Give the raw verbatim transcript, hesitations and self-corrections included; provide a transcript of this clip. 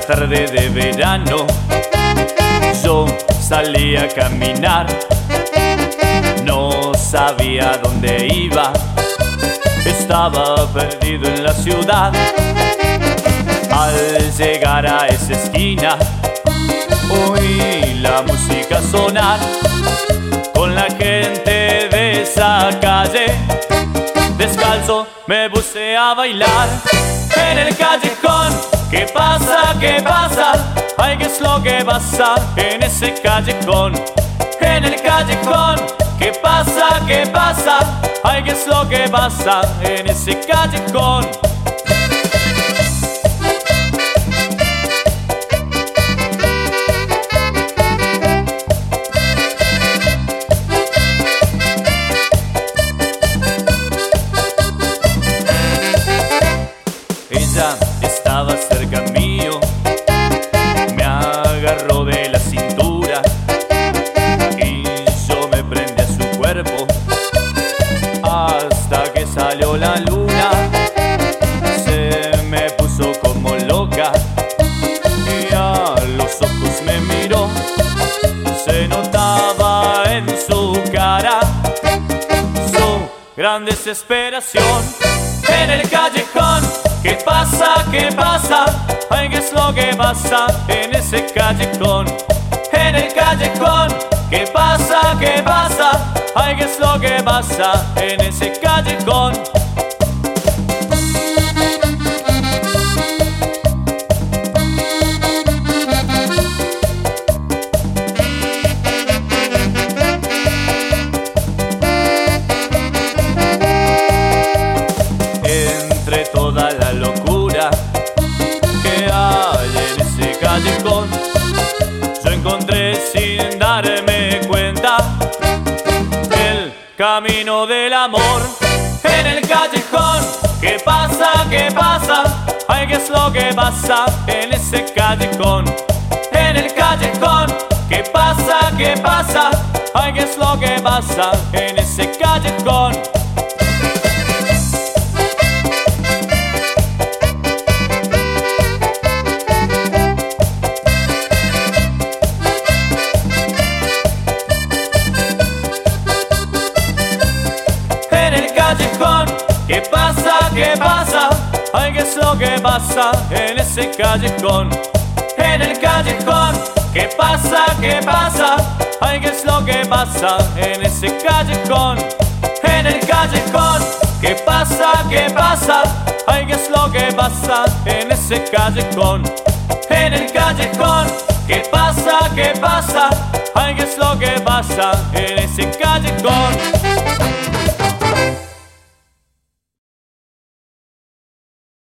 tarde de verano yo salí a caminar. No sabía dónde iba, estaba perdido en la ciudad. Al llegar a esa esquina oí la música sonar, con la gente de esa calle descalzo me puse a bailar. En el callejón, ¿qué pasa? ¿Qué pasa? Ay, ¿qué es lo que pasa en ese callejón? En el callejón, ¿qué pasa? ¿Qué pasa? Ay, ¿qué es lo que pasa en ese callejón? Ella estaba cerca mío, me agarró de la cintura y yo me prendí a su cuerpo hasta que salió la luna. Se me puso como loca y a los ojos me miró. Se notaba en su cara su gran desesperación. En el callejón, ¿qué pasa? ¿Qué pasa? Ay, ¿qué es lo que pasa en ese callejón? En el callejón, ¿qué pasa? ¿Qué pasa? Ay, ¿qué es lo que pasa en ese callejón? Entre toda la locura que hay en ese callejón, yo encontré sin darme cuenta el camino del amor. En el callejón, ¿qué pasa? ¿Qué pasa? Ay, ¿qué es lo que pasa en ese callejón? En el callejón, ¿qué pasa? ¿Qué pasa? Ay, ¿qué es lo que pasa en ese callejón? En el callejón, ¿qué pasa? ¿Qué pasa? Ay, ¿qué es lo que pasa en ese callejón? En el callejón, ¿qué pasa? ¿Qué pasa? Ay, ¿qué es lo que pasa en ese callejón? En el callejón, ¿qué pasa? ¿Qué pasa? Ay, ¿qué es lo que pasa en ese callejón? En el callejón, ¿qué pasa? ¿Qué pasa? Ay, ¿qué es lo que pasa en ese callejón?